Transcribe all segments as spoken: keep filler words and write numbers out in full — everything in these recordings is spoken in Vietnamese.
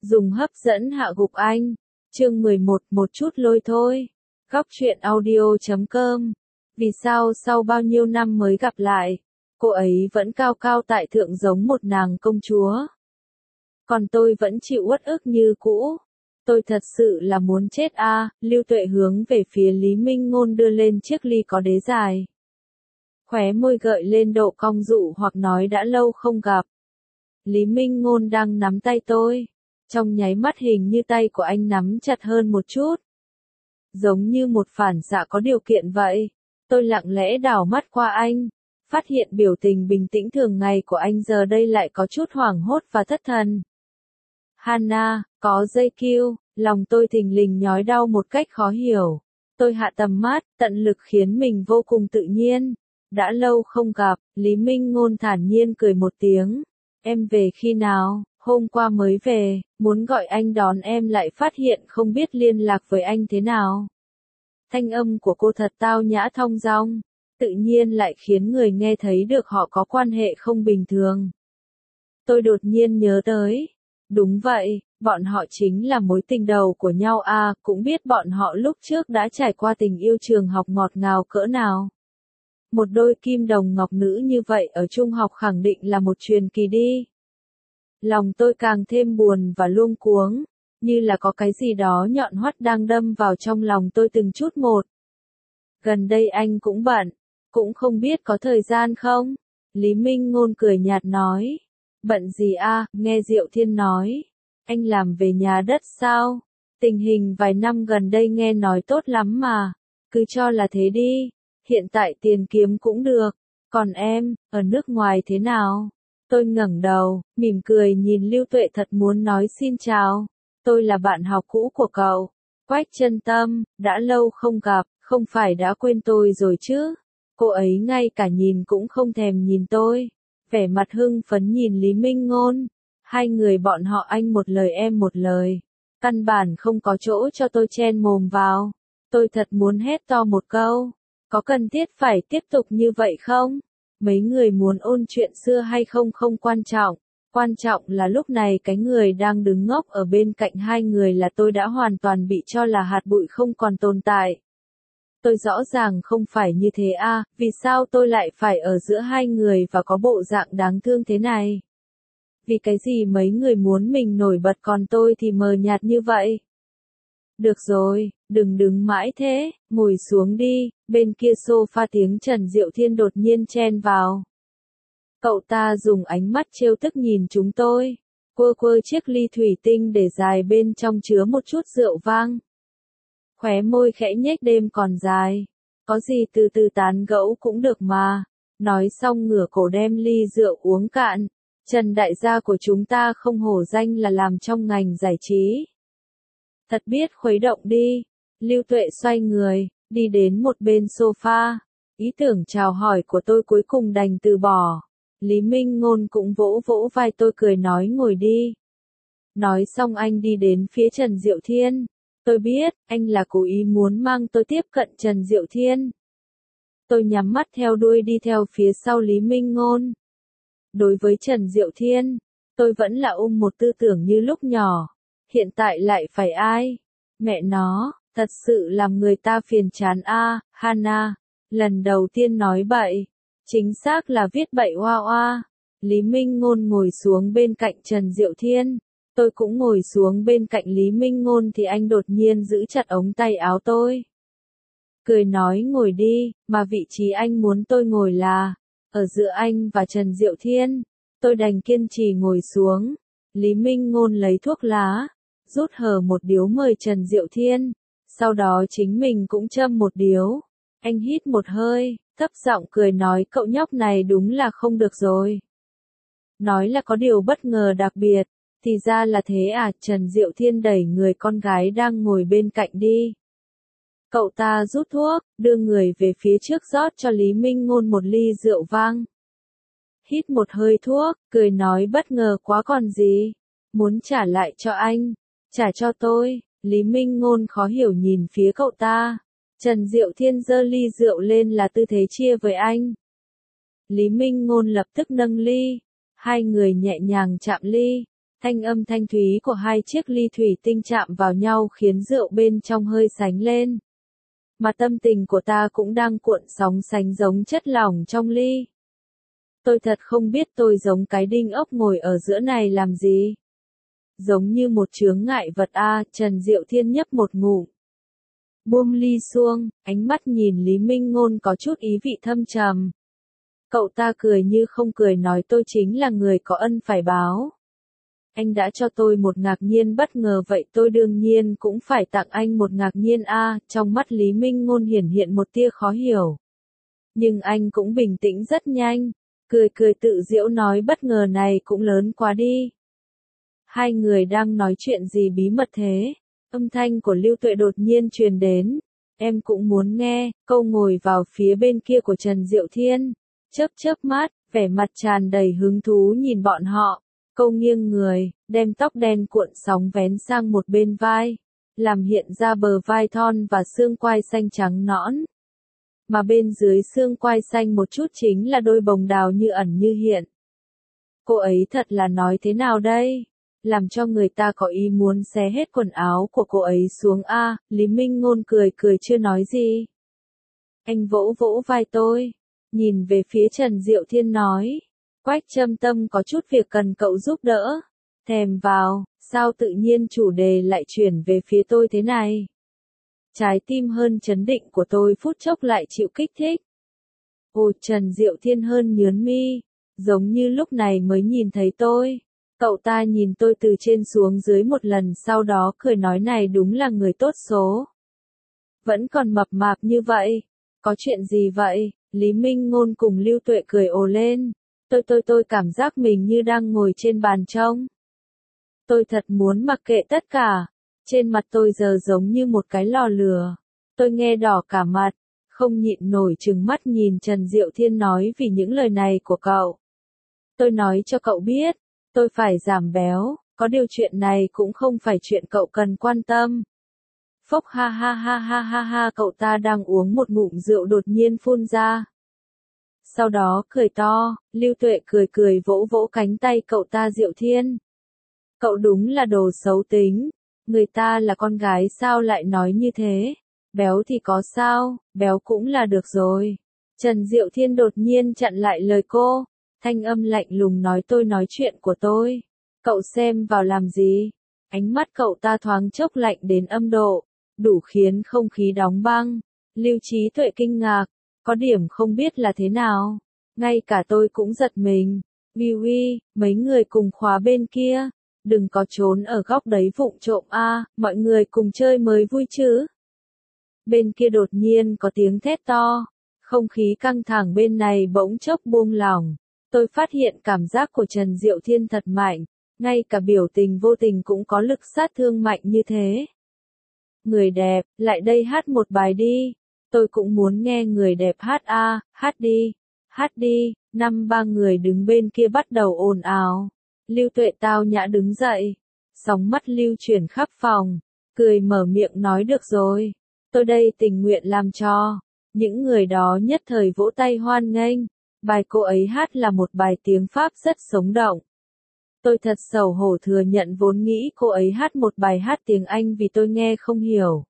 Dùng hấp dẫn hạ gục anh. Chương mười một, một chút lôi thôi. Góc truyện audio chấm com. Vì sao sau bao nhiêu năm mới gặp lại, cô ấy vẫn cao cao tại thượng giống một nàng công chúa. Còn tôi vẫn chịu uất ức như cũ. Tôi thật sự là muốn chết a. À. Lưu Tuệ hướng về phía Lý Minh Ngôn đưa lên chiếc ly có đế dài. Khóe môi gợi lên độ cong dụ hoặc nói đã lâu không gặp. Lý Minh Ngôn đang nắm tay tôi. Trong nháy mắt hình như tay của anh nắm chặt hơn một chút. Giống như một phản xạ có điều kiện vậy. Tôi lặng lẽ đảo mắt qua anh. Phát hiện biểu tình bình tĩnh thường ngày của anh giờ đây lại có chút hoảng hốt và thất thần. Hana, có dây kêu, lòng tôi thình lình nhói đau một cách khó hiểu. Tôi hạ tầm mắt, tận lực khiến mình vô cùng tự nhiên. Đã lâu không gặp, Lý Minh Ngôn thản nhiên cười một tiếng. Em về khi nào? Hôm qua mới về, muốn gọi anh đón em lại phát hiện không biết liên lạc với anh thế nào. Thanh âm của cô thật tao nhã thong dong, tự nhiên lại khiến người nghe thấy được họ có quan hệ không bình thường. Tôi đột nhiên nhớ tới. Đúng vậy, bọn họ chính là mối tình đầu của nhau à, cũng biết bọn họ lúc trước đã trải qua tình yêu trường học ngọt ngào cỡ nào. Một đôi kim đồng ngọc nữ như vậy ở trung học khẳng định là một truyền kỳ đi. Lòng tôi càng thêm buồn và luống cuống, như là có cái gì đó nhọn hoắt đang đâm vào trong lòng tôi từng chút một. Gần đây anh cũng bận, cũng không biết có thời gian không? Lý Minh Ngôn cười nhạt nói. Bận gì a? Nghe Diệu Thiên nói. Anh làm về nhà đất sao? Tình hình vài năm gần đây nghe nói tốt lắm mà. Cứ cho là thế đi. Hiện tại tiền kiếm cũng được. Còn em, ở nước ngoài thế nào? Tôi ngẩng đầu, mỉm cười nhìn Lưu Tuệ thật muốn nói xin chào. Tôi là bạn học cũ của cậu. Quách Chân Tâm, đã lâu không gặp, không phải đã quên tôi rồi chứ? Cô ấy ngay cả nhìn cũng không thèm nhìn tôi. Vẻ mặt hưng phấn nhìn Lý Minh Ngôn. Hai người bọn họ anh một lời em một lời. Căn bản không có chỗ cho tôi chen mồm vào. Tôi thật muốn hét to một câu. Có cần thiết phải tiếp tục như vậy không? Mấy người muốn ôn chuyện xưa hay không không quan trọng. Quan trọng là lúc này cái người đang đứng ngốc ở bên cạnh hai người là tôi đã hoàn toàn bị cho là hạt bụi không còn tồn tại. Tôi rõ ràng không phải như thế à, vì sao tôi lại phải ở giữa hai người và có bộ dạng đáng thương thế này? Vì cái gì mấy người muốn mình nổi bật còn tôi thì mờ nhạt như vậy? Được rồi, đừng đứng mãi thế, ngồi xuống đi, bên kia sofa tiếng Trần Diệu Thiên đột nhiên chen vào. Cậu ta dùng ánh mắt trêu tức nhìn chúng tôi, quơ quơ chiếc ly thủy tinh để dài bên trong chứa một chút rượu vang. Khóe môi khẽ nhếch đêm còn dài, có gì từ từ tán gẫu cũng được mà. Nói xong ngửa cổ đem ly rượu uống cạn. Trần đại gia của chúng ta không hổ danh là làm trong ngành giải trí. Thật biết khuấy động đi. Lưu Tuệ xoay người, đi đến một bên sofa. Ý tưởng chào hỏi của tôi cuối cùng đành từ bỏ. Lý Minh Ngôn cũng vỗ vỗ vai tôi cười nói ngồi đi. Nói xong anh đi đến phía Trần Diệu Thiên. Tôi biết, anh là cố ý muốn mang tôi tiếp cận Trần Diệu Thiên. Tôi nhắm mắt theo đuôi đi theo phía sau Lý Minh Ngôn. Đối với Trần Diệu Thiên, tôi vẫn là ôm một tư tưởng như lúc nhỏ. Hiện tại lại phải ai? Mẹ nó, thật sự làm người ta phiền chán a. À, Hana, lần đầu tiên nói bậy. Chính xác là viết bậy oa oa. Lý Minh Ngôn ngồi xuống bên cạnh Trần Diệu Thiên. Tôi cũng ngồi xuống bên cạnh Lý Minh Ngôn thì anh đột nhiên giữ chặt ống tay áo tôi. Cười nói ngồi đi, mà vị trí anh muốn tôi ngồi là ở giữa anh và Trần Diệu Thiên. Tôi đành kiên trì ngồi xuống. Lý Minh Ngôn lấy thuốc lá, rút hở một điếu mời Trần Diệu Thiên. Sau đó chính mình cũng châm một điếu. Anh hít một hơi, thấp giọng cười nói cậu nhóc này đúng là không được rồi. Nói là có điều bất ngờ đặc biệt. Thì ra là thế à, Trần Diệu Thiên đẩy người con gái đang ngồi bên cạnh đi. Cậu ta rút thuốc, đưa người về phía trước rót cho Lý Minh Ngôn một ly rượu vang. Hít một hơi thuốc, cười nói bất ngờ quá còn gì. Muốn trả lại cho anh, trả cho tôi. Lý Minh Ngôn khó hiểu nhìn phía cậu ta. Trần Diệu Thiên giơ ly rượu lên là tư thế chia với anh. Lý Minh Ngôn lập tức nâng ly. Hai người nhẹ nhàng chạm ly. Thanh âm thanh thúy của hai chiếc ly thủy tinh chạm vào nhau khiến rượu bên trong hơi sánh lên. Mà tâm tình của ta cũng đang cuộn sóng sánh giống chất lỏng trong ly. Tôi thật không biết tôi giống cái đinh ốc ngồi ở giữa này làm gì. Giống như một chướng ngại vật a, Trần Diệu Thiên nhấp một ngụm. Buông ly xuông, ánh mắt nhìn Lý Minh Ngôn có chút ý vị thâm trầm. Cậu ta cười như không cười nói tôi chính là người có ân phải báo. Anh đã cho tôi một ngạc nhiên bất ngờ vậy tôi đương nhiên cũng phải tặng anh một ngạc nhiên a. Trong mắt Lý Minh Ngôn hiển hiện một tia khó hiểu. Nhưng anh cũng bình tĩnh rất nhanh, cười cười tự giễu nói bất ngờ này cũng lớn quá đi. Hai người đang nói chuyện gì bí mật thế? Âm thanh của Lưu Tuệ đột nhiên truyền đến. Em cũng muốn nghe. Câu ngồi vào phía bên kia của Trần Diệu Thiên, chớp chớp mắt, vẻ mặt tràn đầy hứng thú nhìn bọn họ. Câu nghiêng người, đem tóc đen cuộn sóng vén sang một bên vai, làm hiện ra bờ vai thon và xương quai xanh trắng nõn. Mà bên dưới xương quai xanh một chút chính là đôi bồng đào như ẩn như hiện. Cô ấy thật là nói thế nào đây? Làm cho người ta có ý muốn xé hết quần áo của cô ấy xuống a. Lý Minh Ngôn cười cười chưa nói gì. Anh vỗ vỗ vai tôi, nhìn về phía Trần Diệu Thiên nói. Quách Châm Tâm có chút việc cần cậu giúp đỡ. Thèm vào, sao tự nhiên chủ đề lại chuyển về phía tôi thế này? Trái tim hơn chấn định của tôi phút chốc lại chịu kích thích. Ồ, Trần Diệu Thiên hơn nhớn mi, giống như lúc này mới nhìn thấy tôi. Cậu ta nhìn tôi từ trên xuống dưới một lần sau đó cười nói này đúng là người tốt số. Vẫn còn mập mạp như vậy. Có chuyện gì vậy? Lý Minh Ngôn cùng Lưu Tuệ cười ồ lên. Tôi tôi tôi cảm giác mình như đang ngồi trên bàn trông. Tôi thật muốn mặc kệ tất cả. Trên mặt tôi giờ giống như một cái lò lửa. Tôi nghe đỏ cả mặt, không nhịn nổi trừng mắt nhìn Trần Diệu Thiên nói vì những lời này của cậu. Tôi nói cho cậu biết, tôi phải giảm béo, có điều chuyện này cũng không phải chuyện cậu cần quan tâm. Phốc ha ha ha ha ha ha cậu ta đang uống một ngụm rượu đột nhiên phun ra. Sau đó cười to, Lưu Tuệ cười cười vỗ vỗ cánh tay cậu ta Diệu Thiên. Cậu đúng là đồ xấu tính, người ta là con gái sao lại nói như thế, béo thì có sao, béo cũng là được rồi. Trần Diệu Thiên đột nhiên chặn lại lời cô, thanh âm lạnh lùng nói tôi nói chuyện của tôi, cậu xem vào làm gì. Ánh mắt cậu ta thoáng chốc lạnh đến âm độ, đủ khiến không khí đóng băng. Lưu Trí Tuệ kinh ngạc, có điểm không biết là thế nào, ngay cả tôi cũng giật mình. Uy uy, mấy người cùng khóa bên kia, đừng có trốn ở góc đấy vụng trộm a, mọi người cùng chơi mới vui chứ. Bên kia đột nhiên có tiếng thét to, không khí căng thẳng bên này bỗng chốc buông lỏng. Tôi phát hiện cảm giác của Trần Diệu Thiên thật mạnh, ngay cả biểu tình vô tình cũng có lực sát thương mạnh như thế. Người đẹp, lại đây hát một bài đi. Tôi cũng muốn nghe người đẹp hát a, hát đi, hát đi. Năm ba người đứng bên kia bắt đầu ồn ào. Lưu Tuệ tao nhã đứng dậy, sóng mắt lưu chuyển khắp phòng, cười mở miệng nói được rồi, tôi đây tình nguyện làm cho. Những người đó nhất thời vỗ tay hoan nghênh, bài cô ấy hát là một bài tiếng Pháp rất sống động. Tôi thật xấu hổ thừa nhận vốn nghĩ cô ấy hát một bài hát tiếng Anh vì tôi nghe không hiểu.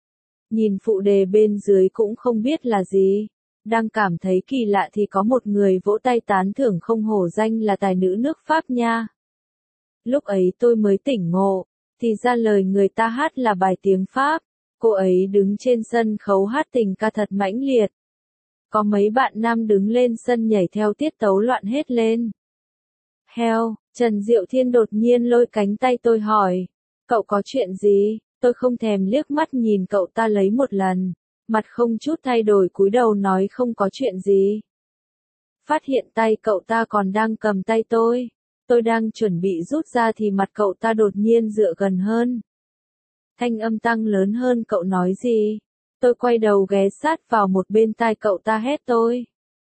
Nhìn phụ đề bên dưới cũng không biết là gì. Đang cảm thấy kỳ lạ thì có một người vỗ tay tán thưởng không hổ danh là tài nữ nước Pháp nha. Lúc ấy tôi mới tỉnh ngộ, thì ra lời người ta hát là bài tiếng Pháp. Cô ấy đứng trên sân khấu hát tình ca thật mãnh liệt. Có mấy bạn nam đứng lên sân nhảy theo tiết tấu loạn hết lên. Heo, Trần Diệu Thiên đột nhiên lôi cánh tay tôi hỏi, cậu có chuyện gì? Tôi không thèm liếc mắt nhìn cậu ta lấy một lần, mặt không chút thay đổi cúi đầu nói không có chuyện gì. Phát hiện tay cậu ta còn đang cầm tay tôi, tôi đang chuẩn bị rút ra thì mặt cậu ta đột nhiên dựa gần hơn. Thanh âm tăng lớn hơn cậu nói gì? Tôi quay đầu ghé sát vào một bên tai cậu ta hét tôi.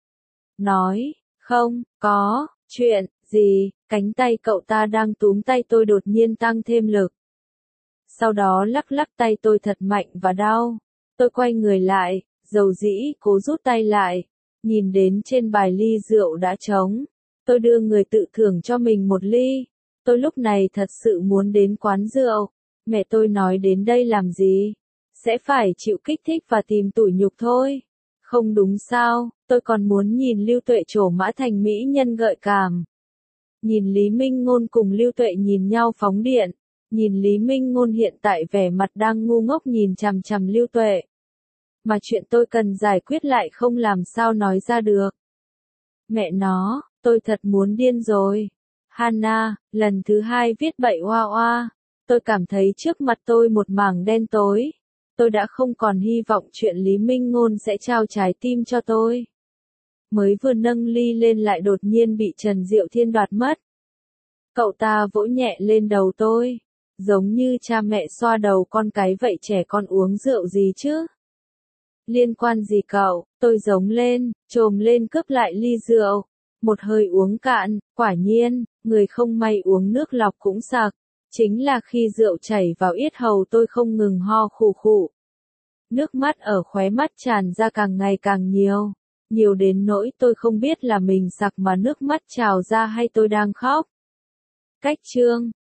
Nói, không, có, chuyện, gì, cánh tay cậu ta đang túm tay tôi đột nhiên tăng thêm lực. Sau đó lắc lắc tay tôi thật mạnh và đau. Tôi quay người lại, dầu dĩ cố rút tay lại, nhìn đến trên bài ly rượu đã trống. Tôi đưa người tự thưởng cho mình một ly. Tôi lúc này thật sự muốn đến quán rượu. Mẹ tôi nói đến đây làm gì? Sẽ phải chịu kích thích và tìm tủi nhục thôi. Không đúng sao, tôi còn muốn nhìn Lưu Tuệ trổ mã thành mỹ nhân gợi cảm. Nhìn Lý Minh Ngôn cùng Lưu Tuệ nhìn nhau phóng điện. Nhìn Lý Minh Ngôn hiện tại vẻ mặt đang ngu ngốc nhìn chằm chằm Lưu Tuệ. Mà chuyện tôi cần giải quyết lại không làm sao nói ra được. Mẹ nó, tôi thật muốn điên rồi. Hana, lần thứ hai viết bậy oa oa. Tôi cảm thấy trước mặt tôi một mảng đen tối. Tôi đã không còn hy vọng chuyện Lý Minh Ngôn sẽ trao trái tim cho tôi. Mới vừa nâng ly lên lại đột nhiên bị Trần Diệu Thiên đoạt mất. Cậu ta vỗ nhẹ lên đầu tôi. Giống như cha mẹ xoa đầu con cái vậy, trẻ con uống rượu gì chứ? Liên quan gì cậu? Tôi giống lên, trồm lên cướp lại ly rượu. Một hơi uống cạn, quả nhiên, người không may uống nước lọc cũng sặc. Chính là khi rượu chảy vào yết hầu tôi không ngừng ho khụ khụ. Nước mắt ở khóe mắt tràn ra càng ngày càng nhiều. Nhiều đến nỗi tôi không biết là mình sặc mà nước mắt trào ra hay tôi đang khóc. Cách chương